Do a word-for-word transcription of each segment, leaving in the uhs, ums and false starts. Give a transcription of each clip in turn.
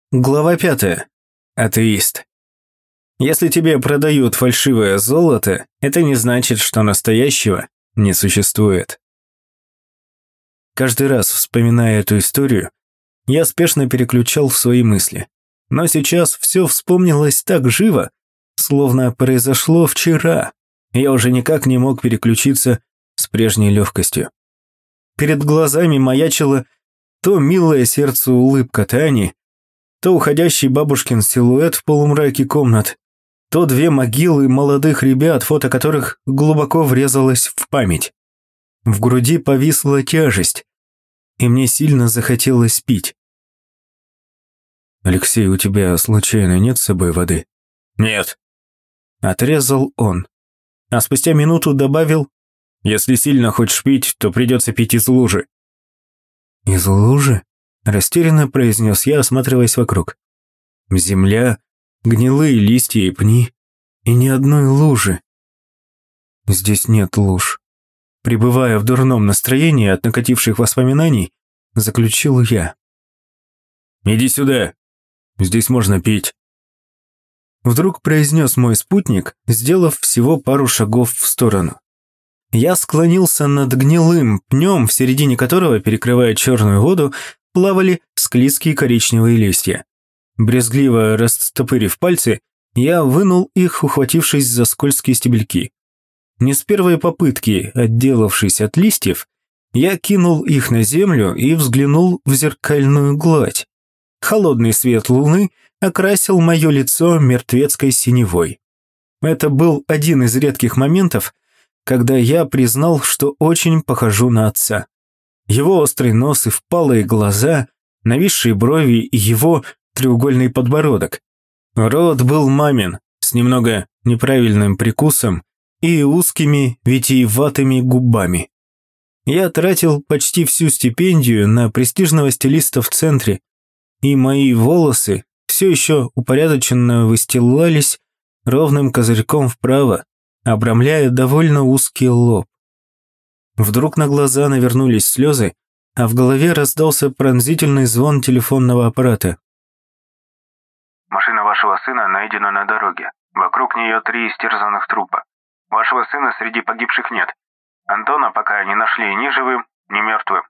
Глава пятая. Атеист. Если тебе продают фальшивое золото, это не значит, что настоящего не существует. Каждый раз, вспоминая эту историю, я спешно переключал свои мысли. Но сейчас все вспомнилось так живо, словно произошло вчера. Я уже никак не мог переключиться с прежней легкостью. Перед глазами маячила то милая сердцу улыбка Тани, то уходящий бабушкин силуэт в полумраке комнат, то две могилы молодых ребят, фото которых глубоко врезалось в память. В груди повисла тяжесть, и мне сильно захотелось пить. «Алексей, у тебя случайно нет с собой воды?» «Нет», – отрезал он. А спустя минуту добавил: «Если сильно хочешь пить, то придется пить из лужи». «Из лужи?» – растерянно произнес я, осматриваясь вокруг. Земля, гнилые листья и пни, и ни одной лужи. Здесь нет луж. Пребывая в дурном настроении от накативших воспоминаний, заключил я. «Иди сюда, здесь можно пить». Вдруг произнес мой спутник, сделав всего пару шагов в сторону. Я склонился над гнилым пнем, в середине которого, перекрывая черную воду, плавали склизкие коричневые листья. Брезгливо растопырив пальцы, я вынул их, ухватившись за скользкие стебельки. Не с первой попытки, отделавшись от листьев, я кинул их на землю и взглянул в зеркальную гладь. Холодный свет луны окрасил мое лицо мертвецкой синевой. Это был один из редких моментов, когда я признал, что очень похожу на отца. Его острый нос и впалые глаза, нависшие брови и его треугольный подбородок. Рот был мамин, с немного неправильным прикусом и узкими витиеватыми губами. Я тратил почти всю стипендию на престижного стилиста в центре, и мои волосы все еще упорядоченно выстилались ровным козырьком вправо, обрамляя довольно узкий лоб. Вдруг на глаза навернулись слезы, а в голове раздался пронзительный звон телефонного аппарата. «Машина вашего сына найдена на дороге. Вокруг нее три истерзанных трупа. Вашего сына среди погибших нет. Антона пока не нашли ни живым, ни мертвым».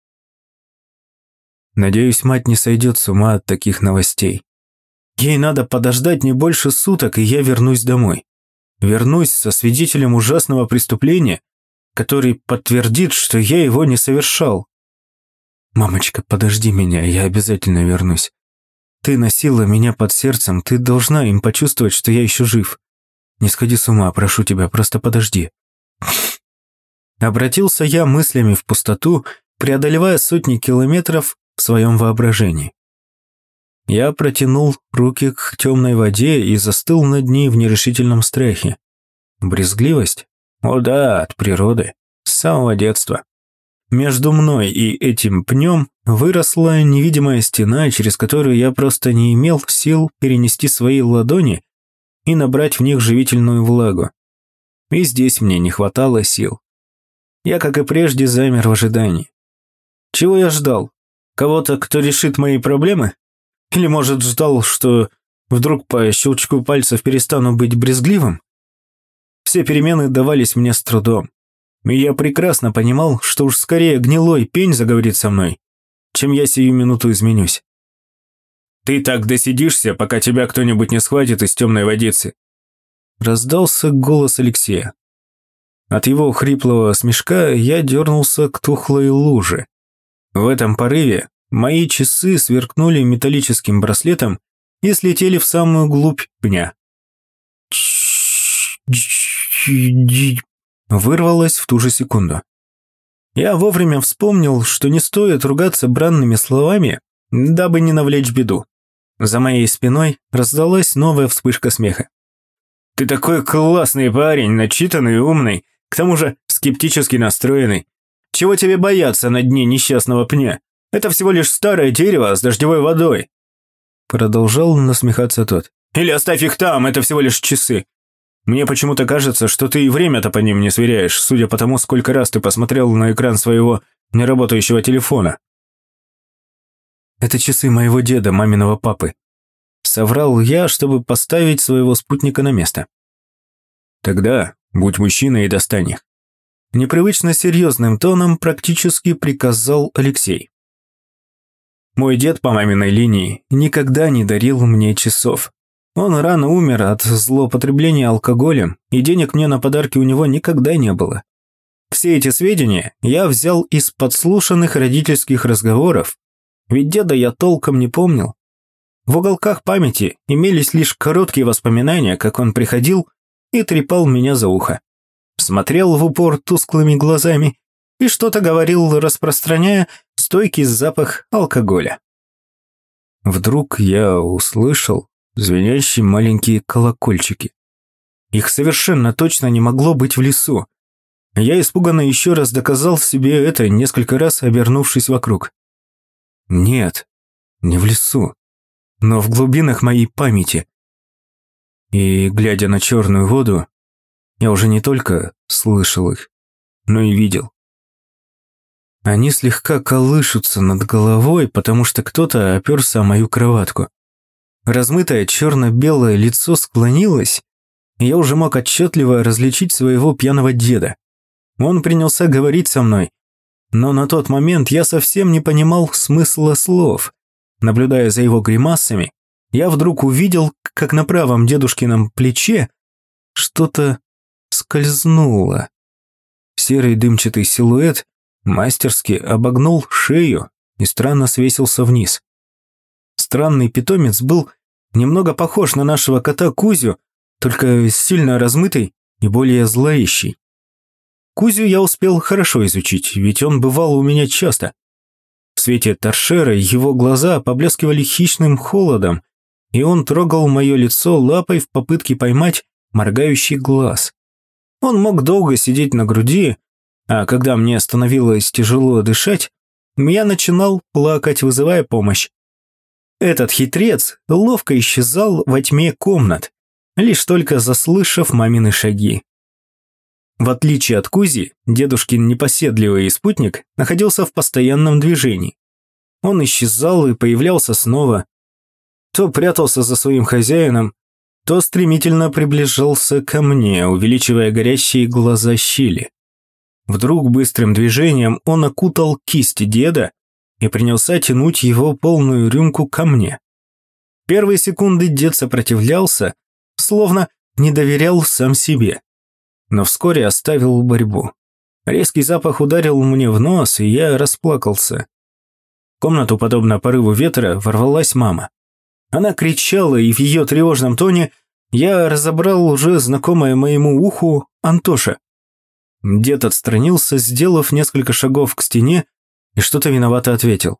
Надеюсь, мать не сойдет с ума от таких новостей. Ей надо подождать не больше суток, и я вернусь домой. Вернусь со свидетелем ужасного преступления, который подтвердит, что я его не совершал. Мамочка, подожди меня, я обязательно вернусь. Ты носила меня под сердцем, ты должна им почувствовать, что я еще жив. Не сходи с ума, прошу тебя, просто подожди. Обратился я мыслями в пустоту, преодолевая сотни километров в своем воображении. Я протянул руки к темной воде и застыл над ней в нерешительном страхе. Брезгливость? О да, от природы, с самого детства. Между мной и этим пнем выросла невидимая стена, через которую я просто не имел сил перенести свои ладони и набрать в них живительную влагу. И здесь мне не хватало сил. Я, как и прежде, замер в ожидании. Чего я ждал? Кого-то, кто решит мои проблемы? Или, может, ждал, что вдруг по щелчку пальцев перестану быть брезгливым? Все перемены давались мне с трудом. И я прекрасно понимал, что уж скорее гнилой пень заговорит со мной, чем я сию минуту изменюсь. «Ты так досидишься, пока тебя кто-нибудь не схватит из темной водицы», раздался голос Алексея. От его хриплого смешка я дернулся к тухлой луже. В этом порыве мои часы сверкнули металлическим браслетом и слетели в самую глубь пня. Вырвалось в ту же секунду. Я вовремя вспомнил, что не стоит ругаться бранными словами, дабы не навлечь беду. За моей спиной раздалась новая вспышка смеха. «Ты такой классный парень, начитанный и умный, к тому же скептически настроенный. Чего тебе бояться на дне несчастного пня? Это всего лишь старое дерево с дождевой водой». Продолжал насмехаться тот. «Или оставь их там, это всего лишь часы. Мне почему-то кажется, что ты и время-то по ним не сверяешь, судя по тому, сколько раз ты посмотрел на экран своего неработающего телефона». Это часы моего деда, маминого папы. Соврал я, чтобы поставить своего спутника на место. Тогда будь мужчиной и достань их. Непривычно серьезным тоном практически приказал Алексей. Мой дед по маминой линии никогда не дарил мне часов. Он рано умер от злоупотребления алкоголем, и денег мне на подарки у него никогда не было. Все эти сведения я взял из подслушанных родительских разговоров, ведь деда я толком не помнил. В уголках памяти имелись лишь короткие воспоминания, как он приходил и трепал меня за ухо. Смотрел в упор тусклыми глазами и что-то говорил, распространяя стойкий запах алкоголя. Вдруг я услышал звенящие маленькие колокольчики. Их совершенно точно не могло быть в лесу. Я испуганно еще раз доказал себе это, несколько раз обернувшись вокруг. Нет, не в лесу, но в глубинах моей памяти. И, глядя на черную воду, я уже не только слышал их, но и видел. Они слегка колышутся над головой, потому что кто-то оперся о мою кроватку. Размытое черно-белое лицо склонилось, и я уже мог отчетливо различить своего пьяного деда. Он принялся говорить со мной, но на тот момент я совсем не понимал смысла слов. Наблюдая за его гримасами, я вдруг увидел, как на правом дедушкином плече что-то скользнуло. Серый дымчатый силуэт мастерски обогнул шею и странно свесился вниз. Странный питомец был немного похож на нашего кота Кузю, только сильно размытый и более зловещий. Кузю я успел хорошо изучить, ведь он бывал у меня часто. В свете торшера его глаза поблескивали хищным холодом, и он трогал мое лицо лапой в попытке поймать моргающий глаз. Он мог долго сидеть на груди, а когда мне становилось тяжело дышать, я начинал плакать, вызывая помощь. Этот хитрец ловко исчезал во тьме комнат, лишь только заслышав мамины шаги. В отличие от Кузи, дедушкин непоседливый спутник находился в постоянном движении. Он исчезал и появлялся снова, то прятался за своим хозяином, то стремительно приближался ко мне, увеличивая горящие глаза щели. Вдруг быстрым движением он окутал кисть деда и принялся тянуть его полную рюмку ко мне. Первые секунды дед сопротивлялся, словно не доверял сам себе, но вскоре оставил борьбу. Резкий запах ударил мне в нос, и я расплакался. В комнату, подобно порыву ветра, ворвалась мама. Она кричала, и в ее тревожном тоне я разобрал уже знакомое моему уху Антоша. Дед отстранился, сделав несколько шагов к стене, и что-то виновато ответил.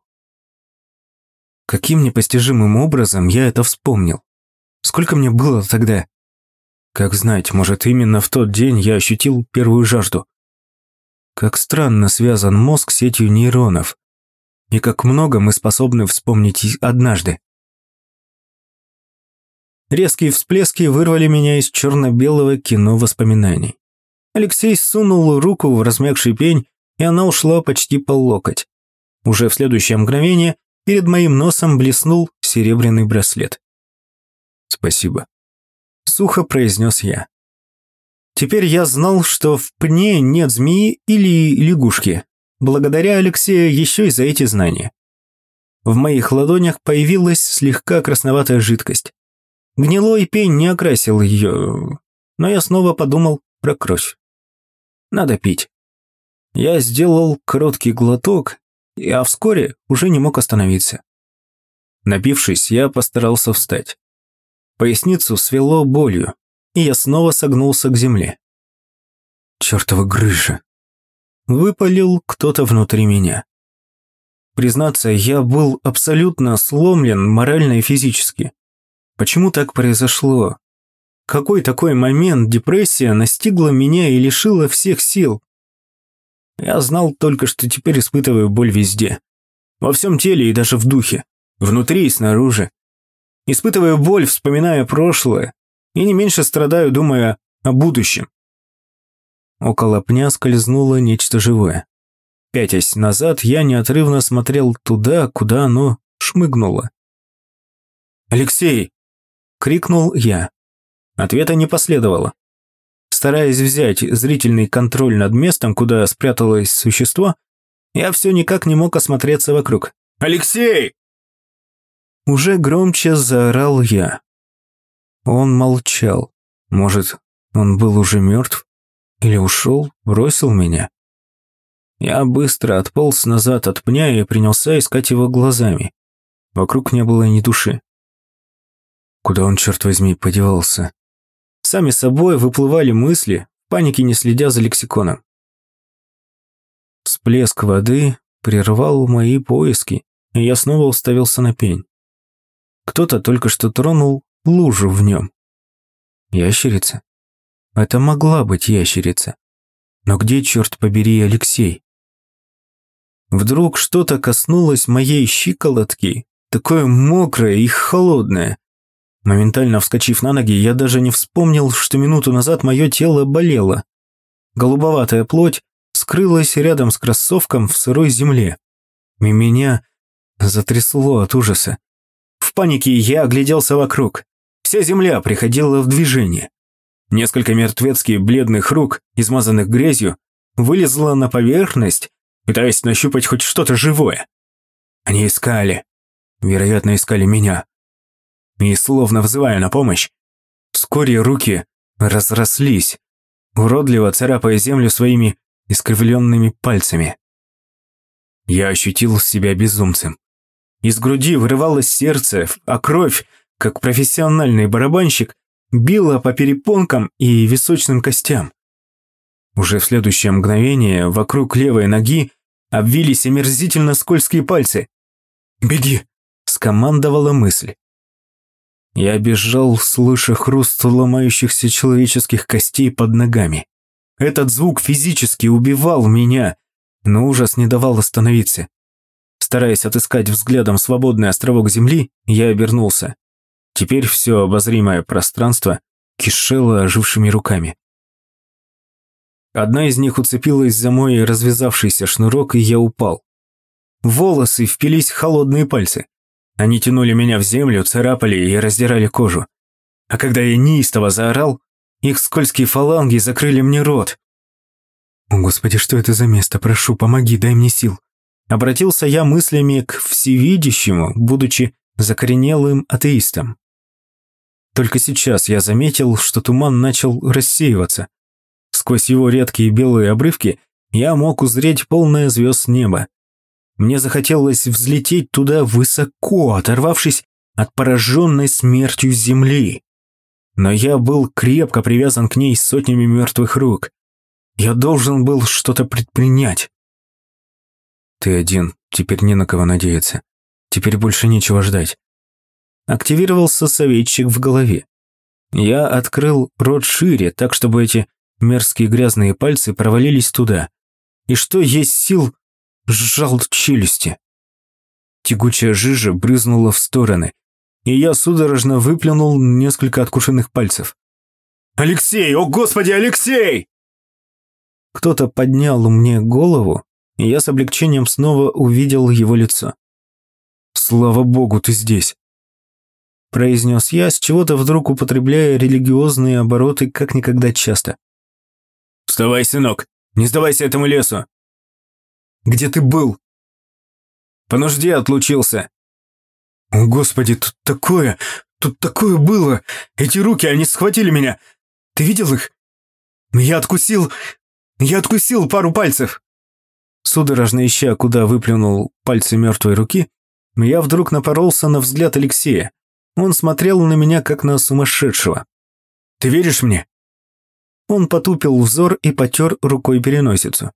Каким непостижимым образом я это вспомнил? Сколько мне было тогда? Как знать, может, именно в тот день я ощутил первую жажду. Как странно связан мозг сетью нейронов, и как много мы способны вспомнить однажды. Резкие всплески вырвали меня из черно-белого кино воспоминаний. Алексей сунул руку в размягший пень, и она ушла почти по локоть. Уже в следующее мгновение перед моим носом блеснул серебряный браслет. «Спасибо», — сухо произнес я. Теперь я знал, что в пне нет змеи или лягушки, благодаря Алексею еще и за эти знания. В моих ладонях появилась слегка красноватая жидкость. Гнилой пень не окрасил ее, но я снова подумал про кровь. Надо пить. Я сделал короткий глоток, а вскоре уже не мог остановиться. Напившись, я постарался встать. Поясницу свело болью, и я снова согнулся к земле. Чёртова грыжа. Выпалил кто-то внутри меня. Признаться, я был абсолютно сломлен морально и физически. Почему так произошло? Какой такой момент депрессия настигла меня и лишила всех сил? Я знал только, что теперь испытываю боль везде. Во всем теле и даже в духе. Внутри и снаружи. Испытываю боль, вспоминая прошлое, и не меньше страдаю, думая о будущем. Около пня скользнуло нечто живое. Пятясь назад, я неотрывно смотрел туда, куда оно шмыгнула. «Алексей!» – крикнул я. Ответа не последовало. Стараясь взять зрительный контроль над местом, куда спряталось существо, я все никак не мог осмотреться вокруг. «Алексей!» Уже громче заорал я. Он молчал. Может, он был уже мертв? Или ушел, бросил меня? Я быстро отполз назад от пня и принялся искать его глазами. Вокруг не было ни души. Куда он, черт возьми, подевался? Сами собой выплывали мысли, в панике не следя за лексиконом. Всплеск воды прервал мои поиски, и я снова уставился на пень. Кто-то только что тронул лужу в нем. Ящерица? Это могла быть ящерица. Но где, черт побери, Алексей? Вдруг что-то коснулось моей щиколотки, такое мокрое и холодное. Моментально вскочив на ноги, я даже не вспомнил, что минуту назад мое тело болело. Голубоватая плоть скрылась рядом с кроссовком в сырой земле. И меня затрясло от ужаса. В панике я огляделся вокруг. Вся земля приходила в движение. Несколько мертвецки бледных рук, измазанных грязью, вылезло на поверхность, пытаясь нащупать хоть что-то живое. Они искали. Вероятно, искали меня. И, словно взывая на помощь, вскоре руки разрослись, уродливо царапая землю своими искривленными пальцами. Я ощутил себя безумцем. Из груди вырывалось сердце, а кровь, как профессиональный барабанщик, била по перепонкам и височным костям. Уже в следующее мгновение вокруг левой ноги обвились омерзительно скользкие пальцы. «Беги!» – скомандовала мысль. Я бежал, слыша хруст ломающихся человеческих костей под ногами. Этот звук физически убивал меня, но ужас не давал остановиться. Стараясь отыскать взглядом свободный островок земли, я обернулся. Теперь все обозримое пространство кишело ожившими руками. Одна из них уцепилась за мой развязавшийся шнурок, и я упал. В волосы впились холодные пальцы. Они тянули меня в землю, царапали и раздирали кожу. А когда я неистово заорал, их скользкие фаланги закрыли мне рот. «О, Господи, что это за место? Прошу, помоги, дай мне сил». Обратился я мыслями к всевидящему, будучи закоренелым атеистом. Только сейчас я заметил, что туман начал рассеиваться. Сквозь его редкие белые обрывки я мог узреть полное звезд небо. Мне захотелось взлететь туда высоко, оторвавшись от пораженной смертью земли. Но я был крепко привязан к ней сотнями мертвых рук. Я должен был что-то предпринять. Ты один, теперь не на кого надеяться. Теперь больше нечего ждать. Активировался советчик в голове. Я открыл рот шире, так чтобы эти мерзкие грязные пальцы провалились туда. И что есть сил, сжал челюсти. Тягучая жижа брызнула в стороны, и я судорожно выплюнул несколько откушенных пальцев. «Алексей! О, Господи, Алексей!» Кто-то поднял мне голову, и я с облегчением снова увидел его лицо. «Слава Богу, ты здесь!» произнес я, с чего-то вдруг употребляя религиозные обороты как никогда часто. «Вставай, сынок! Не сдавайся этому лесу!» «Где ты был?» «По нужде отлучился». «О, Господи, тут такое! Тут такое было! Эти руки, они схватили меня! Ты видел их? Я откусил... Я откусил пару пальцев!» Судорожно ища, куда выплюнул пальцы мертвой руки, я вдруг напоролся на взгляд Алексея. Он смотрел на меня, как на сумасшедшего. «Ты веришь мне?» Он потупил взор и потер рукой переносицу.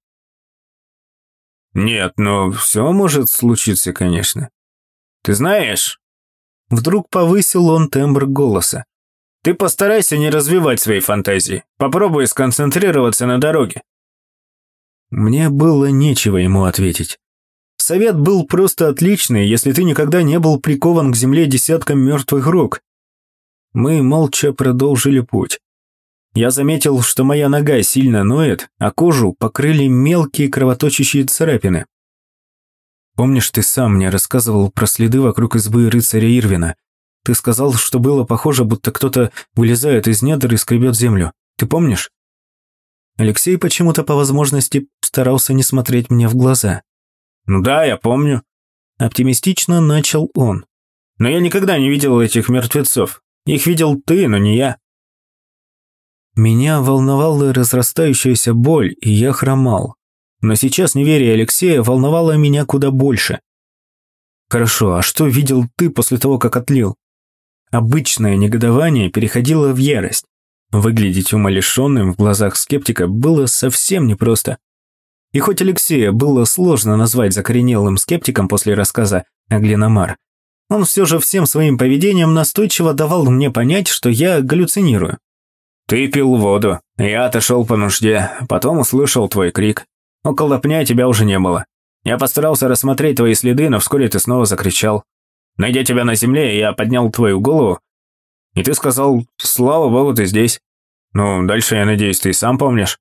«Нет, но все может случиться, конечно. Ты знаешь...» Вдруг повысил он тембр голоса. «Ты постарайся не развивать свои фантазии. Попробуй сконцентрироваться на дороге». Мне было нечего ему ответить. Совет был просто отличный, если ты никогда не был прикован к земле десятком мертвых рук. Мы молча продолжили путь. Я заметил, что моя нога сильно ноет, а кожу покрыли мелкие кровоточащие царапины. Помнишь, ты сам мне рассказывал про следы вокруг избы рыцаря Ирвина? Ты сказал, что было похоже, будто кто-то вылезает из недр и скребет землю. Ты помнишь?» Алексей почему-то по возможности старался не смотреть мне в глаза. «Ну да, я помню». Оптимистично начал он. «Но я никогда не видел этих мертвецов. Их видел ты, но не я». Меня волновала разрастающаяся боль, и я хромал. Но сейчас неверие Алексея волновало меня куда больше. «Хорошо, а что видел ты после того, как отлил?» Обычное негодование переходило в ярость. Выглядеть умалишенным в глазах скептика было совсем непросто. И хоть Алексея было сложно назвать закоренелым скептиком после рассказа о Гленомар, он все же всем своим поведением настойчиво давал мне понять, что я галлюцинирую. «Ты пил воду, я отошел по нужде, потом услышал твой крик. Около пня тебя уже не было. Я постарался рассмотреть твои следы, но вскоре ты снова закричал. Найдя тебя на земле, я поднял твою голову, и ты сказал: слава богу, ты здесь. Ну, дальше, я надеюсь, ты сам помнишь».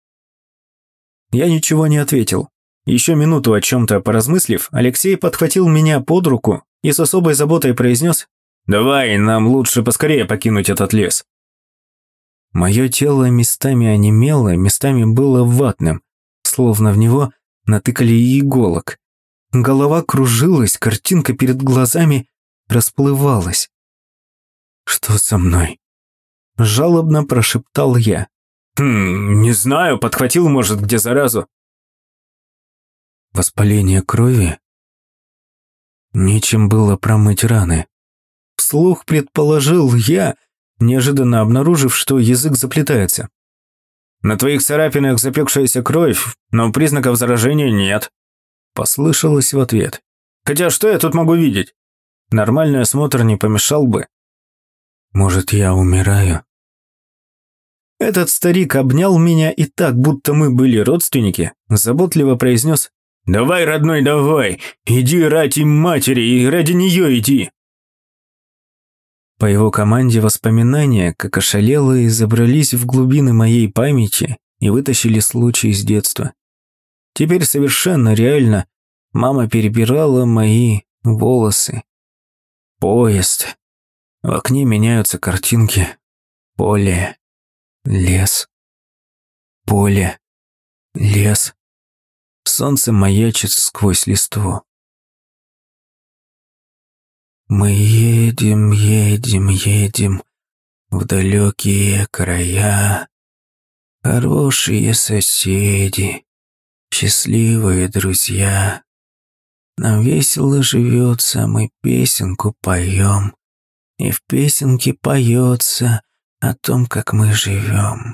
Я ничего не ответил. Еще минуту о чем-то поразмыслив, Алексей подхватил меня под руку и с особой заботой произнес: «Давай, нам лучше поскорее покинуть этот лес». Мое тело местами онемело, местами было ватным, словно в него натыкали иголок. Голова кружилась, картинка перед глазами расплывалась. «Что со мной?» – жалобно прошептал я. «Хм, не знаю, подхватил, может, где заразу». «Воспаление крови?» Нечем было промыть раны. Вслух предположил я, неожиданно обнаружив, что язык заплетается. «На твоих царапинах запекшаяся кровь, но признаков заражения нет», – послышалось в ответ. «Хотя что я тут могу видеть? Нормальный осмотр не помешал бы». «Может, я умираю?» Этот старик обнял меня и так, будто мы были родственники, заботливо произнес: «Давай, родной, давай, иди ради матери и ради нее иди». По его команде воспоминания, как ошалелые, забрались в глубины моей памяти и вытащили случай из детства. Теперь совершенно реально мама перебирала мои волосы. Поезд. В окне меняются картинки. Поле. Лес. Поле. Лес. Солнце маячит сквозь листву. Мы едем, едем, едем в далекие края. Хорошие соседи, счастливые друзья. Нам весело живется, мы песенку поем. И в песенке поется о том, как мы живем.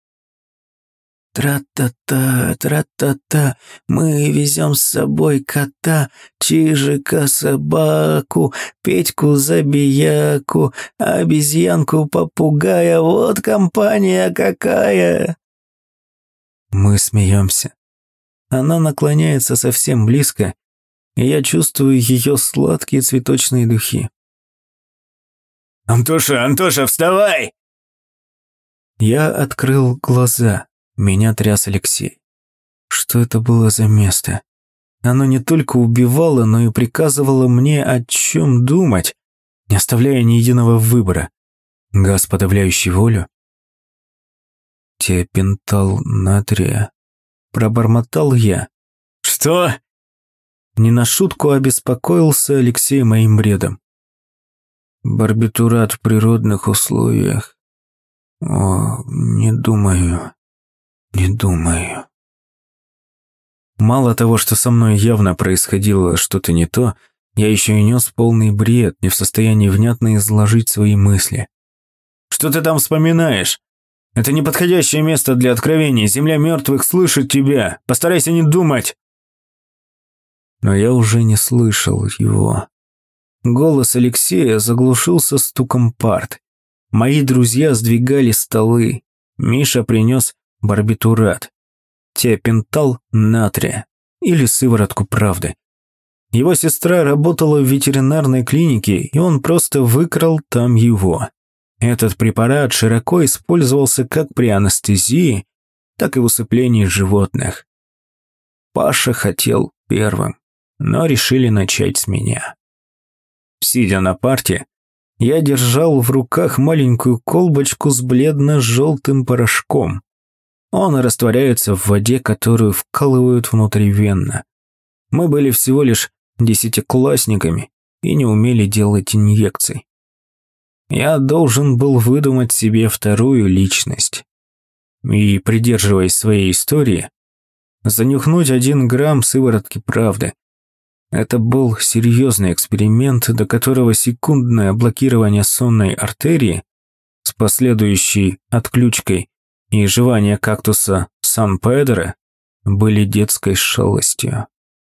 Тра-та-та, тра-та-та, мы везем с собой кота, чижика, собаку, Петьку, забияку, обезьянку, попугая, вот компания какая. Мы смеемся. Она наклоняется совсем близко, и я чувствую ее сладкие цветочные духи. «Антоша, Антоша, вставай!» Я открыл глаза. Меня тряс Алексей. Что это было за место? Оно не только убивало, но и приказывало мне о чем думать, не оставляя ни единого выбора. Газ, подавляющий волю? Тиопентал натрия. Пробормотал я. «Что?» Не на шутку обеспокоился Алексей моим бредом. Барбитурат в природных условиях. О, не думаю, не думаю. Мало того, что со мной явно происходило что-то не то, я еще и нес полный бред, не в состоянии внятно изложить свои мысли. «Что ты там вспоминаешь? Это неподходящее место для откровений, земля мертвых слышит тебя, постарайся не думать!» Но я уже не слышал его. Голос Алексея заглушился стуком парт. Мои друзья сдвигали столы. Миша принес барбитурат, тиопентал натрия или сыворотку правды. Его сестра работала в ветеринарной клинике, и он просто выкрал там его. Этот препарат широко использовался как при анестезии, так и в усыплении животных. Паша хотел первым. но решили начать с меня. Сидя на парте, я держал в руках маленькую колбочку с бледно-желтым порошком. Он растворяется в воде, которую вкалывают внутривенно. Мы были всего лишь десятиклассниками и не умели делать инъекций. Я должен был выдумать себе вторую личность. И, придерживаясь своей истории, занюхнуть один грамм сыворотки правды. Это был серьезный эксперимент, до которого секундное блокирование сонной артерии с последующей отключкой и жевание кактуса Сан-Педро были детской шалостью.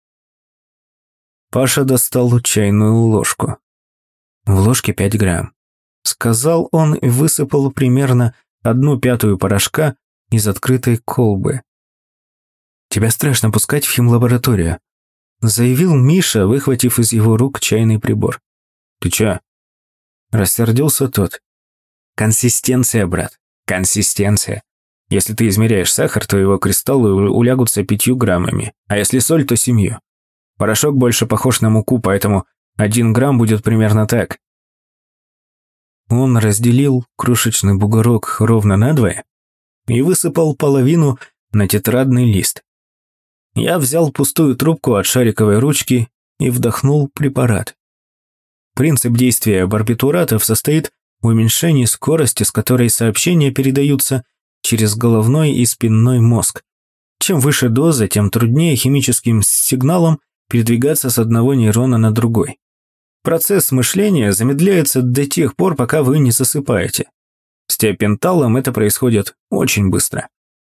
Паша достал чайную ложку. В ложке пять грамм. Сказал он и высыпал примерно одну пятую порошка из открытой колбы. «Тебя страшно пускать в химлабораторию», заявил Миша, выхватив из его рук чайный прибор. «Ты чё?» Рассердился тот. «Консистенция, брат, консистенция. Если ты измеряешь сахар, то его кристаллы улягутся пятью граммами, а если соль, то семью. Порошок больше похож на муку, поэтому один грамм будет примерно так». Он разделил крошечный бугорок ровно надвое и высыпал половину на тетрадный лист. Я взял пустую трубку от шариковой ручки и вдохнул препарат. Принцип действия барбитуратов состоит в уменьшении скорости, с которой сообщения передаются через головной и спинной мозг. Чем выше доза, тем труднее химическим сигналам передвигаться с одного нейрона на другой. Процесс мышления замедляется до тех пор, пока вы не засыпаете. С тиопенталом это происходит очень быстро.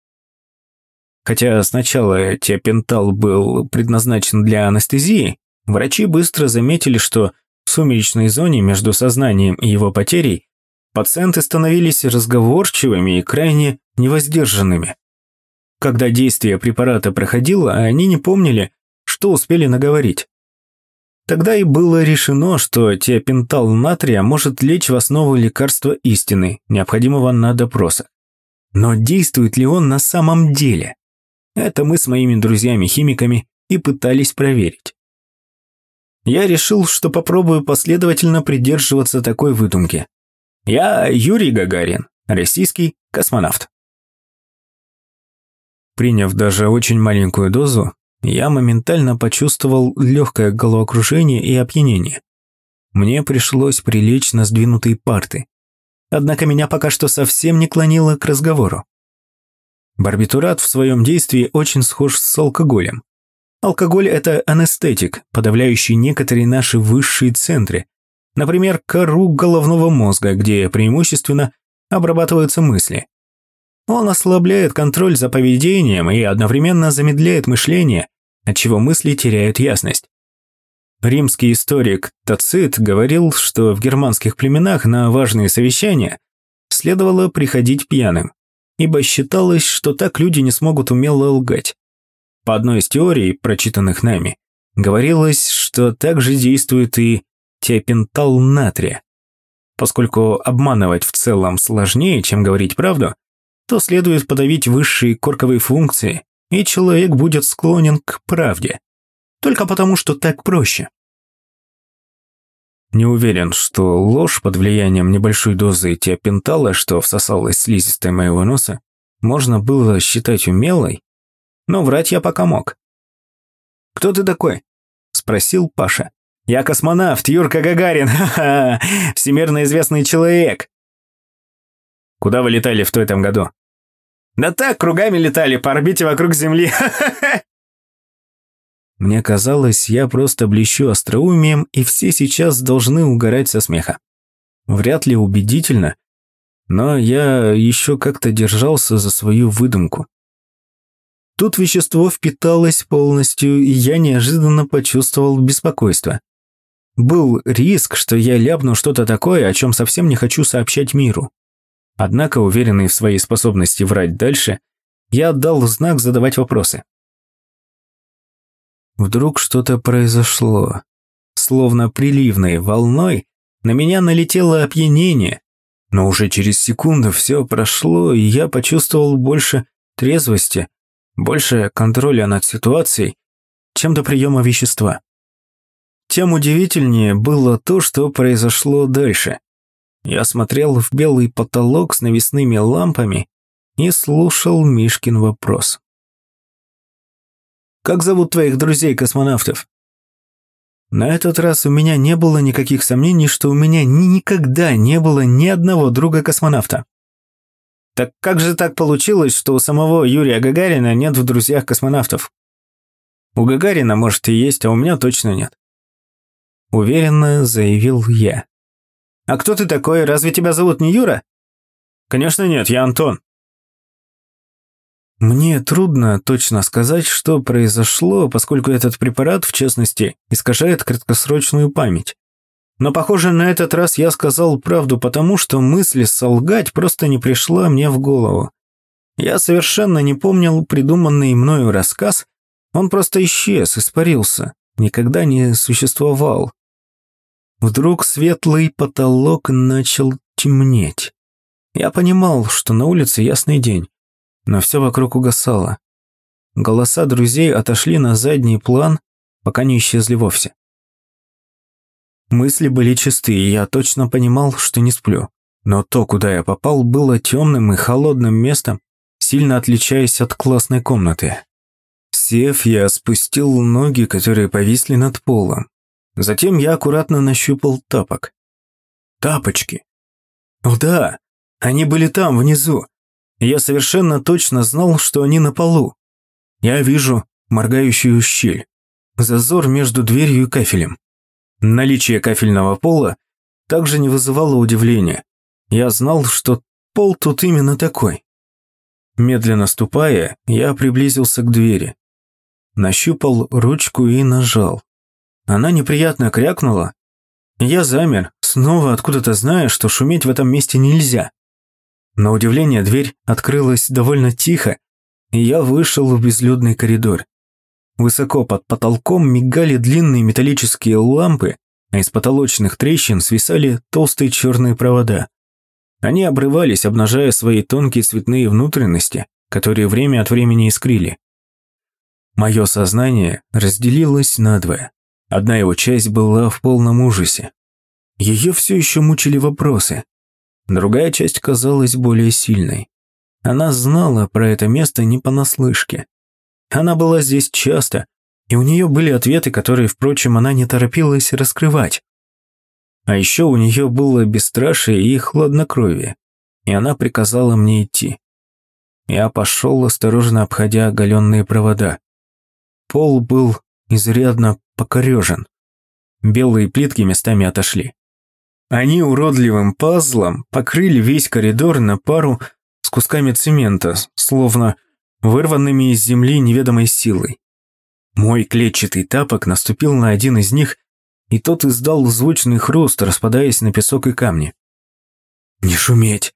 Хотя сначала тиопентал был предназначен для анестезии, врачи быстро заметили, что в сумеречной зоне между сознанием и его потерей пациенты становились разговорчивыми и крайне невоздержанными. Когда действие препарата проходило, они не помнили, что успели наговорить. Тогда и было решено, что тиопентал натрия может лечь в основу лекарства истины, необходимого на допросах. Но действует ли он на самом деле? Это мы с моими друзьями-химиками и пытались проверить. Я решил, что попробую последовательно придерживаться такой выдумки. Я Юрий Гагарин, российский космонавт. Приняв даже очень маленькую дозу, я моментально почувствовал легкое головокружение и опьянение. Мне пришлось прилечь на сдвинутые парты. Однако меня пока что совсем не клонило к разговору. Барбитурат в своем действии очень схож с алкоголем. Алкоголь – это анестетик, подавляющий некоторые наши высшие центры, например, кору головного мозга, где преимущественно обрабатываются мысли. Он ослабляет контроль за поведением и одновременно замедляет мышление, отчего мысли теряют ясность. Римский историк Тацит говорил, что в германских племенах на важные совещания следовало приходить пьяным, ибо считалось, что так люди не смогут умело лгать. По одной из теорий, прочитанных нами, говорилось, что так же действует и тиопентал натрия. Поскольку обманывать в целом сложнее, чем говорить правду, то следует подавить высшие корковые функции, и человек будет склонен к правде. Только потому, что так проще. Не уверен, что ложь под влиянием небольшой дозы тиопентала, что всосалась слизистой моего носа, можно было считать умелой, но врать я пока мог. «Кто ты такой?» – спросил Паша. «Я космонавт, Юрка Гагарин, ха-ха, всемирно известный человек». «Куда вы летали в этом году?» «Да так, кругами летали по орбите вокруг Земли, ха-ха-ха». Мне казалось, я просто блещу остроумием, и все сейчас должны угорать со смеха. Вряд ли убедительно, но я еще как-то держался за свою выдумку. Тут вещество впиталось полностью, и я неожиданно почувствовал беспокойство. Был риск, что я ляпну что-то такое, о чем совсем не хочу сообщать миру. Однако, уверенный в своей способности врать дальше, я отдал знак задавать вопросы. Вдруг что-то произошло. Словно приливной волной на меня налетело опьянение, но уже через секунду все прошло, и я почувствовал больше трезвости, больше контроля над ситуацией чем до приема вещества. Тем удивительнее было то, что произошло дальше. Я смотрел в белый потолок с навесными лампами и слушал Мишкин вопрос. «Как зовут твоих друзей-космонавтов?» На этот раз у меня не было никаких сомнений, что у меня ни никогда не было ни одного друга-космонавта. Так как же так получилось, что у самого Юрия Гагарина нет в друзьях космонавтов? У Гагарина, может, и есть, а у меня точно нет. Уверенно заявил я. А кто ты такой? Разве тебя зовут не Юра? Конечно нет, я Антон. Мне трудно точно сказать, что произошло, поскольку этот препарат, в частности, искажает краткосрочную память. Но, похоже, на этот раз я сказал правду, потому что мысль солгать просто не пришла мне в голову. Я совершенно не помнил придуманный мною рассказ, он просто исчез, испарился, никогда не существовал. Вдруг светлый потолок начал темнеть. Я понимал, что на улице ясный день, но все вокруг угасало. Голоса друзей отошли на задний план, пока не исчезли вовсе. Мысли были чисты, и я точно понимал, что не сплю. Но то, куда я попал, было темным и холодным местом, сильно отличаясь от классной комнаты. Сев, я спустил ноги, которые повисли над полом. Затем я аккуратно нащупал тапок. Тапочки. О да, они были там, внизу. Я совершенно точно знал, что они на полу. Я вижу моргающую щель. Зазор между дверью и кафелем. Наличие кафельного пола также не вызывало удивления. Я знал, что пол тут именно такой. Медленно ступая, я приблизился к двери. Нащупал ручку и нажал. Она неприятно крякнула. Я замер, снова откуда-то зная, что шуметь в этом месте нельзя. На удивление дверь открылась довольно тихо, и я вышел в безлюдный коридор. Высоко под потолком мигали длинные металлические лампы, а из потолочных трещин свисали толстые черные провода. Они обрывались, обнажая свои тонкие цветные внутренности, которые время от времени искрили. Мое сознание разделилось надвое. Одна его часть была в полном ужасе. Ее все еще мучили вопросы. Другая часть казалась более сильной. Она знала про это место не понаслышке. Она была здесь часто, и у нее были ответы, которые, впрочем, она не торопилась раскрывать. А еще у нее было бесстрашие и хладнокровие, и она приказала мне идти. Я пошел, осторожно обходя оголенные провода. Пол был изрядно покорежен. Белые плитки местами отошли. Они уродливым пазлом покрыли весь коридор на пару с кусками цемента, словно вырванными из земли неведомой силой. Мой клетчатый тапок наступил на один из них, и тот издал звучный хруст, распадаясь на песок и камни. «Не шуметь!»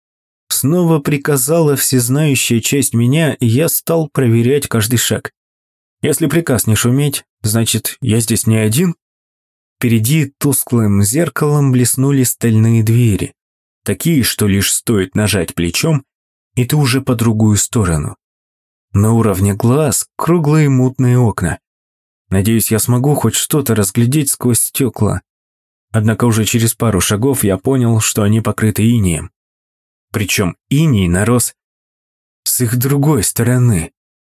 Снова приказала всезнающая часть меня, и я стал проверять каждый шаг. Если приказ не шуметь, значит, я здесь не один? Впереди тусклым зеркалом блеснули стальные двери, такие, что лишь стоит нажать плечом, и ты уже по другую сторону. На уровне глаз круглые мутные окна. Надеюсь, я смогу хоть что-то разглядеть сквозь стекла. Однако уже через пару шагов я понял, что они покрыты инеем. Причем иней нарос с их другой стороны.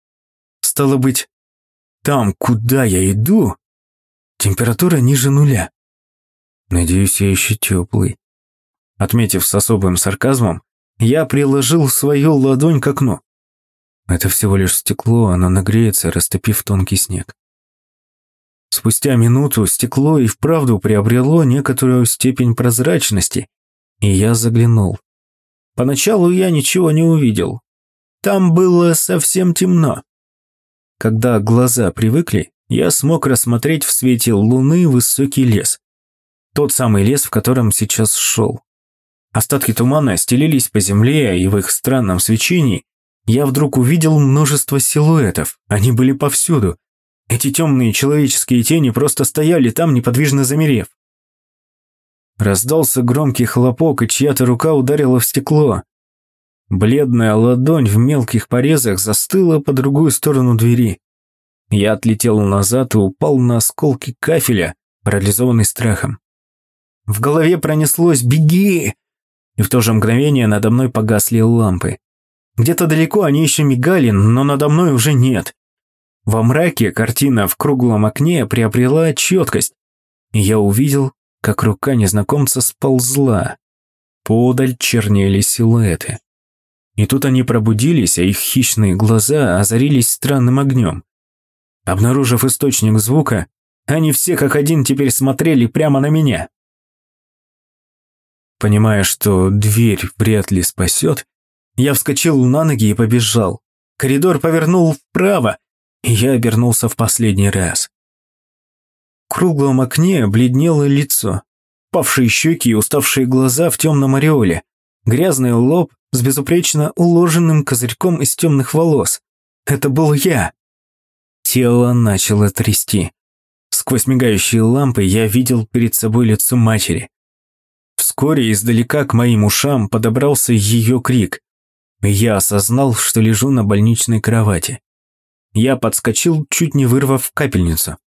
Стало быть, там, куда я иду, температура ниже нуля. Надеюсь, я еще теплый. Отметив с особым сарказмом, я приложил свою ладонь к окну. Это всего лишь стекло, оно нагреется, растопив тонкий снег. Спустя минуту стекло и вправду приобрело некоторую степень прозрачности, и я заглянул. Поначалу я ничего не увидел. Там было совсем темно. Когда глаза привыкли, я смог рассмотреть в свете луны высокий лес. Тот самый лес, в котором сейчас шел. Остатки тумана стелились по земле, и в их странном свечении я вдруг увидел множество силуэтов. Они были повсюду. Эти темные человеческие тени просто стояли там, неподвижно замерев. Раздался громкий хлопок, и чья-то рука ударила в стекло. Бледная ладонь в мелких порезах застыла по другую сторону двери. Я отлетел назад и упал на осколки кафеля, парализованный страхом. В голове пронеслось «Беги!», и в то же мгновение надо мной погасли лампы. Где-то далеко они еще мигали, но надо мной уже нет. Во мраке картина в круглом окне приобрела четкость, и я увидел, как рука незнакомца сползла. Поодаль чернели силуэты. И тут они пробудились, а их хищные глаза озарились странным огнем. Обнаружив источник звука, они все как один теперь смотрели прямо на меня. Понимая, что дверь вряд ли спасет, я вскочил на ноги и побежал. Коридор повернул вправо, и я обернулся в последний раз. В круглом окне бледнело лицо, павшие щеки и уставшие глаза в темном ореоле, грязный лоб с безупречно уложенным козырьком из темных волос. Это был я. Тело начало трясти. Сквозь мигающие лампы я видел перед собой лицо матери. Вскоре издалека к моим ушам подобрался ее крик. Я осознал, что лежу на больничной кровати. Я подскочил, чуть не вырвав капельницу.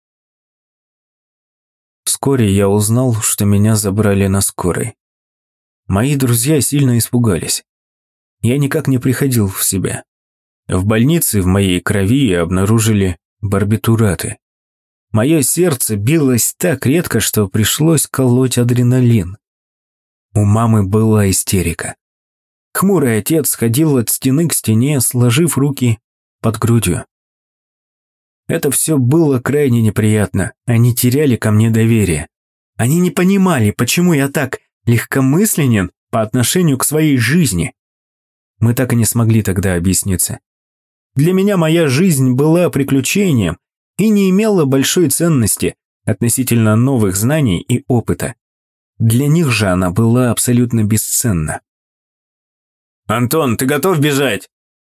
Вскоре я узнал, что меня забрали на скорой. Мои друзья сильно испугались. Я никак не приходил в себя. В больнице в моей крови обнаружили барбитураты. Мое сердце билось так редко, что пришлось колоть адреналин. У мамы была истерика. Хмурый отец ходил от стены к стене, сложив руки под грудью. Это все было крайне неприятно. Они теряли ко мне доверие. Они не понимали, почему я так легкомысленен по отношению к своей жизни. Мы так и не смогли тогда объясниться. Для меня моя жизнь была приключением и не имела большой ценности относительно новых знаний и опыта. Для них же она была абсолютно бесценна. «Антон, ты готов бежать?»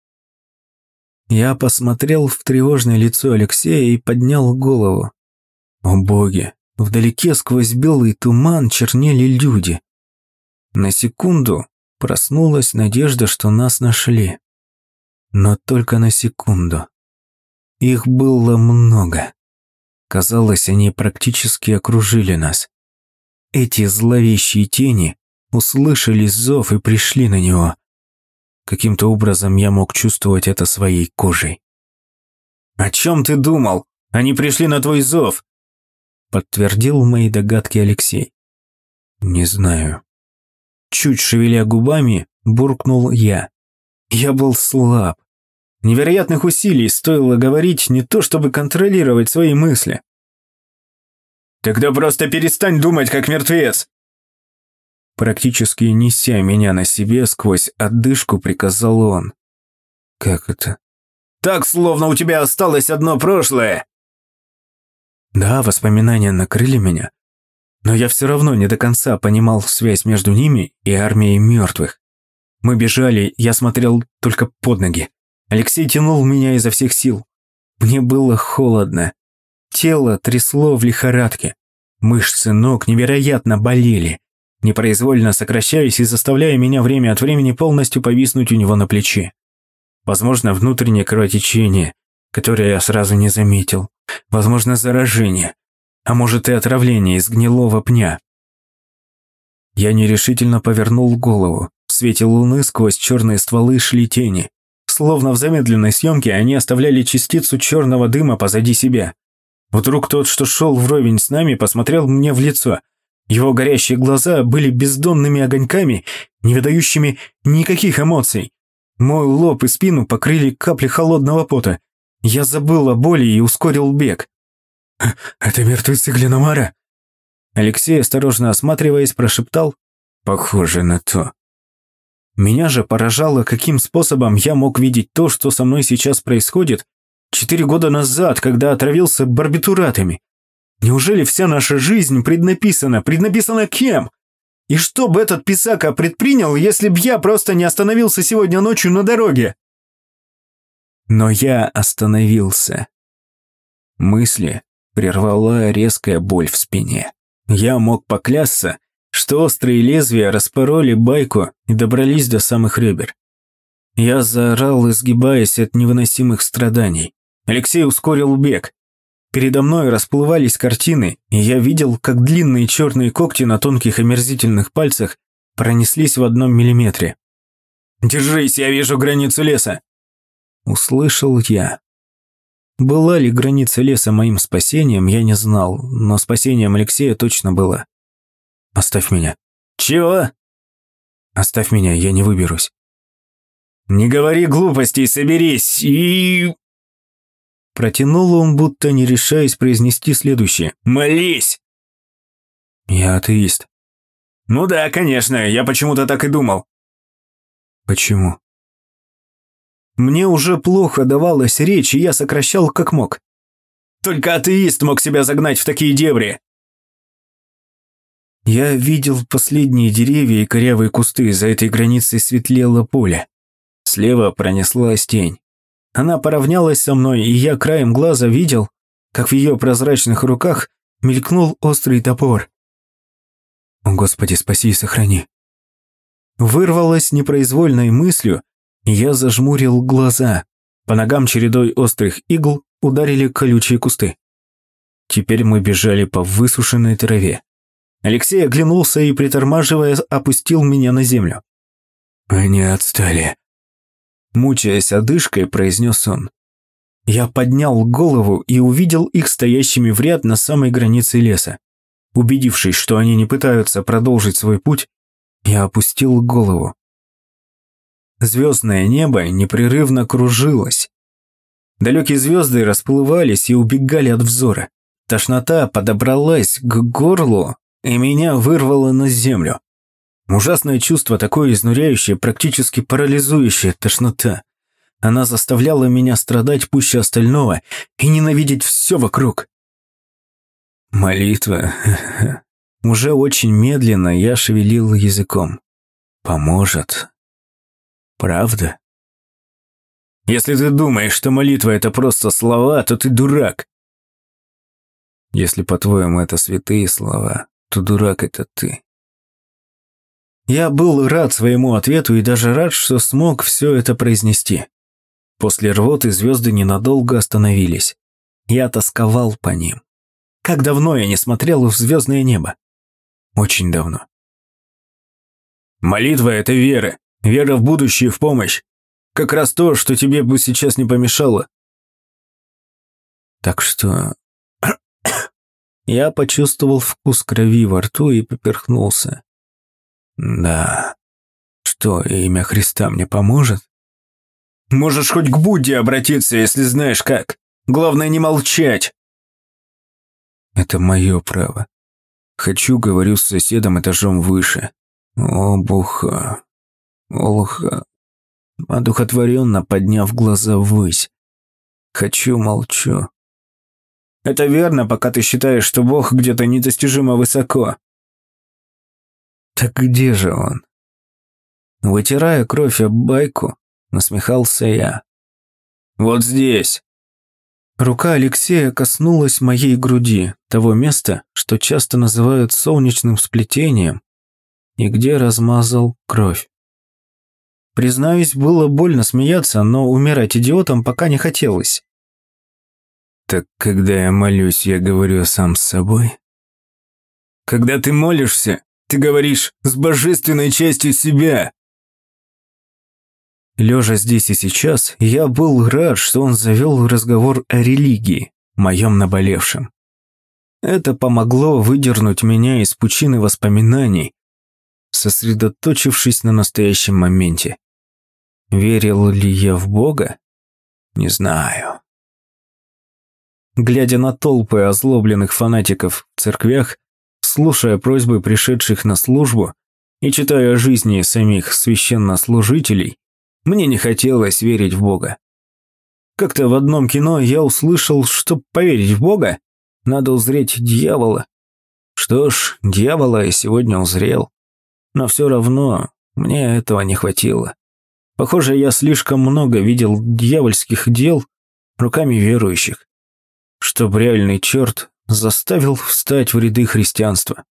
Я посмотрел в тревожное лицо Алексея и поднял голову. О боги, вдалеке сквозь белый туман чернели люди. На секунду проснулась надежда, что нас нашли. Но только на секунду. Их было много. Казалось, они практически окружили нас. Эти зловещие тени услышали зов и пришли на него. Каким-то образом я мог чувствовать это своей кожей. «О чем ты думал? Они пришли на твой зов!» Подтвердил мои догадки Алексей. «Не знаю». Чуть шевеля губами, буркнул я. Я был слаб. Невероятных усилий стоило говорить, не то чтобы контролировать свои мысли. «Тогда просто перестань думать, как мертвец!» Практически неся меня на себе сквозь отдышку, приказал он. «Как это?» «Так, словно у тебя осталось одно прошлое!» Да, воспоминания накрыли меня, но я все равно не до конца понимал связь между ними и армией мертвых. Мы бежали, я смотрел только под ноги. Алексей тянул меня изо всех сил. Мне было холодно. Тело трясло в лихорадке. Мышцы ног невероятно болели, непроизвольно сокращаясь и заставляя меня время от времени полностью повиснуть у него на плече. Возможно, внутреннее кровотечение, которое я сразу не заметил. Возможно, заражение. А может и отравление из гнилого пня. Я нерешительно повернул голову. В свете луны сквозь черные стволы шли тени. Словно в замедленной съемке они оставляли частицу черного дыма позади себя. Вдруг тот, что шел вровень с нами, посмотрел мне в лицо. Его горящие глаза были бездонными огоньками, не выдающими никаких эмоций. Мой лоб и спину покрыли капли холодного пота. Я забыл о боли и ускорил бег. «Это мертвецы Глиномара?» Алексей, осторожно осматриваясь, прошептал: «Похоже на то». Меня же поражало, каким способом я мог видеть то, что со мной сейчас происходит, четыре года назад, когда отравился барбитуратами. Неужели вся наша жизнь преднаписана? Преднаписана кем? И что бы этот писака предпринял, если б я просто не остановился сегодня ночью на дороге? Но я остановился. Мысли прервала резкая боль в спине. Я мог поклясться, что острые лезвия распороли байку и добрались до самых ребер. Я заорал, изгибаясь от невыносимых страданий. Алексей ускорил бег. Передо мной расплывались картины, и я видел, как длинные черные когти на тонких омерзительных пальцах пронеслись в одном миллиметре. «Держись, я вижу границу леса!» Услышал я. Была ли граница леса моим спасением, я не знал, но спасением Алексея точно было. «Оставь меня». «Чего?» «Оставь меня, я не выберусь». «Не говори глупостей, соберись и...» Протянул он, будто не решаясь произнести следующее. «Молись!» «Я атеист». «Ну да, конечно, я почему-то так и думал». «Почему?» Мне уже плохо давалась речь, и я сокращал как мог. «Только атеист мог себя загнать в такие дебри». Я видел последние деревья и корявые кусты, за этой границей светлело поле. Слева пронеслась тень. Она поравнялась со мной, и я краем глаза видел, как в ее прозрачных руках мелькнул острый топор. «О, Господи, спаси и сохрани!» Вырвалось непроизвольной мыслью, и я зажмурил глаза. По ногам чередой острых игл ударили колючие кусты. Теперь мы бежали по высушенной траве. Алексей оглянулся и, притормаживая, опустил меня на землю. «Они отстали», — мучаясь одышкой, произнес он. Я поднял голову и увидел их стоящими в ряд на самой границе леса. Убедившись, что они не пытаются продолжить свой путь, я опустил голову. Звездное небо непрерывно кружилось. Далекие звезды расплывались и убегали от взора. Тошнота подобралась к горлу, и меня вырвало на землю. Ужасное чувство, такое изнуряющее, практически парализующее тошнота. Она заставляла меня страдать пуще остального и ненавидеть все вокруг. Молитва. Уже очень медленно я шевелил языком. Поможет. Правда? Если ты думаешь, что молитва – это просто слова, то ты дурак. Если, по-твоему, это святые слова, то дурак – это ты. Я был рад своему ответу и даже рад, что смог все это произнести. После рвоты звезды ненадолго остановились. Я тосковал по ним. Как давно я не смотрел в звездное небо? Очень давно. Молитва – это вера. Вера в будущее, в помощь. Как раз то, что тебе бы сейчас не помешало. Так что... Я почувствовал вкус крови во рту и поперхнулся. Да. Что, имя Христа мне поможет? Можешь хоть к Будде обратиться, если знаешь как. Главное не молчать. Это мое право. Хочу, говорю с соседом этажом выше. О, буха. Олха. Одухотворенно подняв глаза ввысь. Хочу, молчу. Это верно, пока ты считаешь, что Бог где-то недостижимо высоко. Так где же он? Вытирая кровь об байку, насмехался я. Вот здесь. Рука Алексея коснулась моей груди, того места, что часто называют солнечным сплетением, и где размазал кровь. Признаюсь, было больно смеяться, но умирать идиотом пока не хотелось. Так когда я молюсь, я говорю сам с собой? Когда ты молишься, ты говоришь с божественной частью себя. Лежа здесь и сейчас, я был рад, что он завел разговор о религии, моем наболевшем. Это помогло выдернуть меня из пучины воспоминаний, сосредоточившись на настоящем моменте. Верил ли я в Бога? Не знаю. Глядя на толпы озлобленных фанатиков в церквях, слушая просьбы пришедших на службу и читая о жизни самих священнослужителей, мне не хотелось верить в Бога. Как-то в одном кино я услышал, что поверить в Бога надо узреть дьявола. Что ж, дьявола я сегодня узрел. Но все равно мне этого не хватило. Похоже, я слишком много видел дьявольских дел руками верующих, чтоб реальный черт заставил встать в ряды христианства.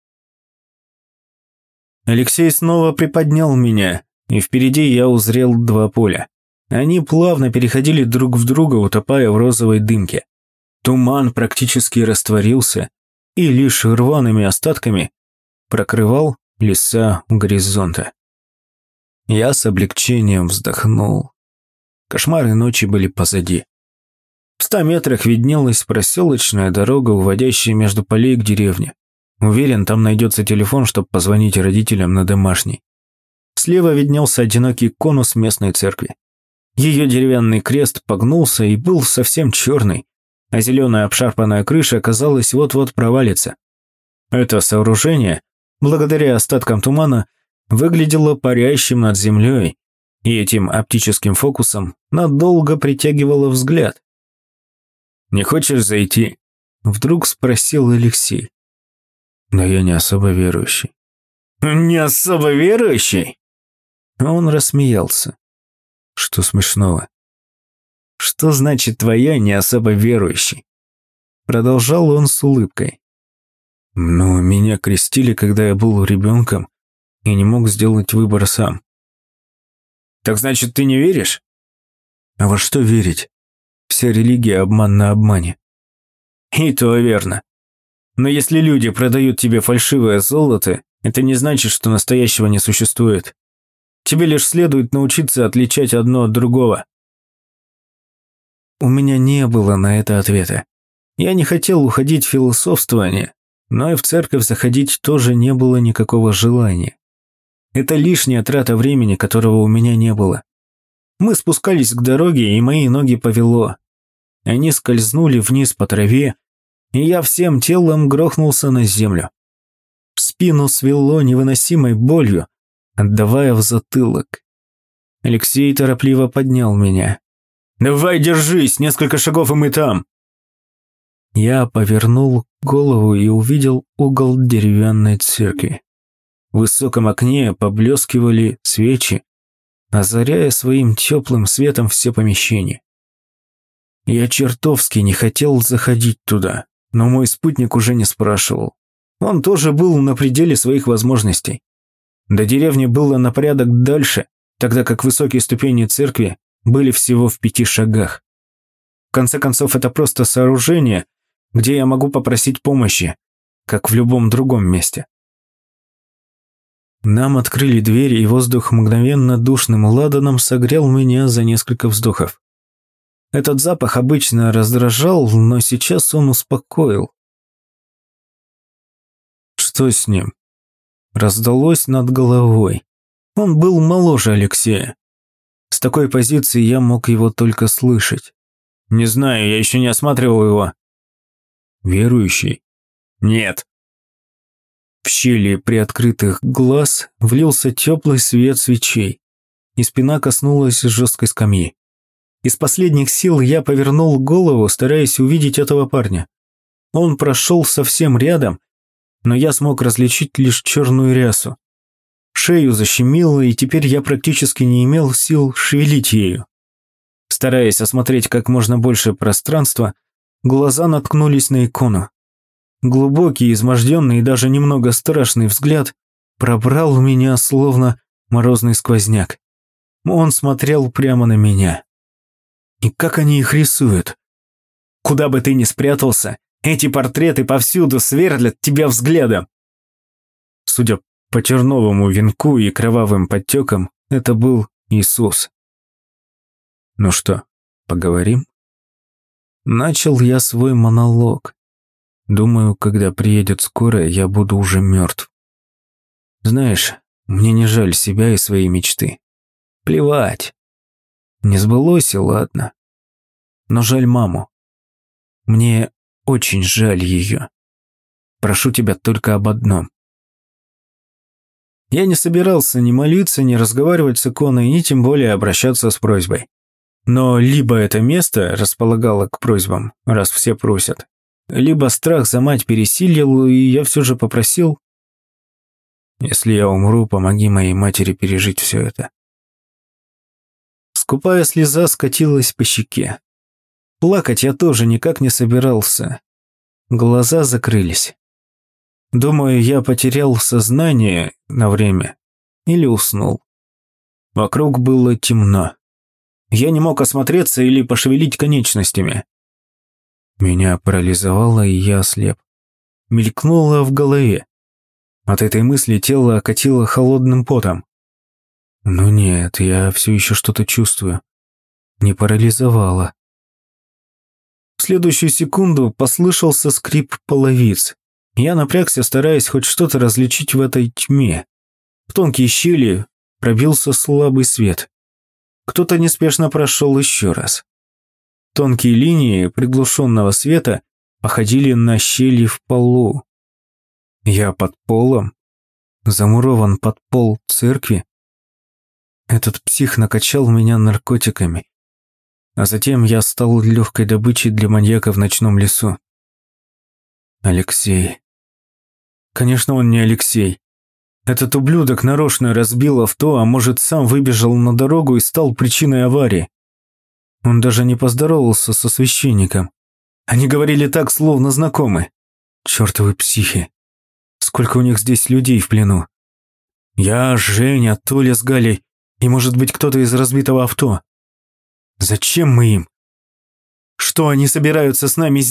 Алексей снова приподнял меня, и впереди я узрел два поля. Они плавно переходили друг в друга, утопая в розовой дымке. Туман практически растворился и лишь рваными остатками прокрывал леса у горизонта. Я с облегчением вздохнул. Кошмары ночи были позади. В ста метрах виднелась проселочная дорога, уводящая между полей к деревне. Уверен, там найдется телефон, чтобы позвонить родителям на домашний. Слева виднелся одинокий конус местной церкви. Ее деревянный крест погнулся и был совсем черный, а зеленая обшарпанная крыша, оказалась, вот-вот провалится. Это сооружение, благодаря остаткам тумана, выглядело парящим над землей, и этим оптическим фокусом надолго притягивало взгляд. «Не хочешь зайти?» – вдруг спросил Алексей. «Да я не особо верующий». «Не особо верующий?» Он рассмеялся. «Что смешного?» «Что значит твоя не особо верующий?» Продолжал он с улыбкой. «Ну, меня крестили, когда я был ребенком и не мог сделать выбор сам». «Так значит, ты не веришь?» «А во что верить? Вся религия – обман на обмане». «И то верно. Но если люди продают тебе фальшивое золото, это не значит, что настоящего не существует. Тебе лишь следует научиться отличать одно от другого». У меня не было на это ответа. Я не хотел уходить в философствование, но и в церковь заходить тоже не было никакого желания. Это лишняя трата времени, которого у меня не было. Мы спускались к дороге, и мои ноги повело. Они скользнули вниз по траве, и я всем телом грохнулся на землю. Спину свело невыносимой болью, отдавая в затылок. Алексей торопливо поднял меня. «Давай, держись, несколько шагов, и мы там!» Я повернул голову и увидел угол деревянной церкви. В высоком окне поблескивали свечи, озаряя своим теплым светом все помещения. Я чертовски не хотел заходить туда, но мой спутник уже не спрашивал. Он тоже был на пределе своих возможностей. До деревни было на порядок дальше, тогда как высокие ступени церкви были всего в пяти шагах. В конце концов, это просто сооружение, где я могу попросить помощи, как в любом другом месте. Нам открыли дверь, и воздух мгновенно душным ладаном согрел меня за несколько вздохов. Этот запах обычно раздражал, но сейчас он успокоил. Что с ним? Раздалось над головой. Он был моложе Алексея. С такой позиции я мог его только слышать. Не знаю, я еще не осматривал его. Верующий? Нет. В щели приоткрытых глаз влился теплый свет свечей, и спина коснулась жесткой скамьи. Из последних сил я повернул голову, стараясь увидеть этого парня. Он прошел совсем рядом, но я смог различить лишь черную рясу. Шею защемило, и теперь я практически не имел сил шевелить ею. Стараясь осмотреть как можно больше пространства, глаза наткнулись на икону. Глубокий, изможденный и даже немного страшный взгляд пробрал меня, словно морозный сквозняк. Он смотрел прямо на меня. И как они их рисуют? Куда бы ты ни спрятался, эти портреты повсюду сверлят тебя взглядом. Судя по терновому венку и кровавым подтекам, это был Иисус. Ну что, поговорим? Начал я свой монолог. Думаю, когда приедет скорая, я буду уже мертв. Знаешь, мне не жаль себя и свои мечты. Плевать. Не сбылось, и ладно. Но жаль маму. Мне очень жаль ее. Прошу тебя только об одном. Я не собирался ни молиться, ни разговаривать с иконой, ни тем более обращаться с просьбой. Но либо это место располагало к просьбам, раз все просят, либо страх за мать пересилил, и я все же попросил: если я умру, помоги моей матери пережить все это. Скупая слеза скатилась по щеке. Плакать я тоже никак не собирался. Глаза закрылись. Думаю, я потерял сознание на время или уснул. Вокруг было темно. Я не мог осмотреться или пошевелить конечностями. Меня парализовало, и я ослеп. Мелькнуло в голове. От этой мысли тело окатило холодным потом. Но нет, я все еще что-то чувствую. Не парализовало. В следующую секунду послышался скрип половиц. Я напрягся, стараясь хоть что-то различить в этой тьме. В тонкие щели пробился слабый свет. Кто-то неспешно прошел еще раз. Тонкие линии приглушенного света походили на щели в полу. Я под полом, замурован под пол церкви. Этот псих накачал меня наркотиками. А затем я стал легкой добычей для маньяка в ночном лесу. Алексей. Конечно, он не Алексей. Этот ублюдок нарочно разбил авто, а может, сам выбежал на дорогу и стал причиной аварии. Он даже не поздоровался со священником. Они говорили так, словно знакомы. Чёртовы психи. Сколько у них здесь людей в плену. Я, Женя, Толя с Галей и, может быть, кто-то из разбитого авто. Зачем мы им? Что они собираются с нами сделать?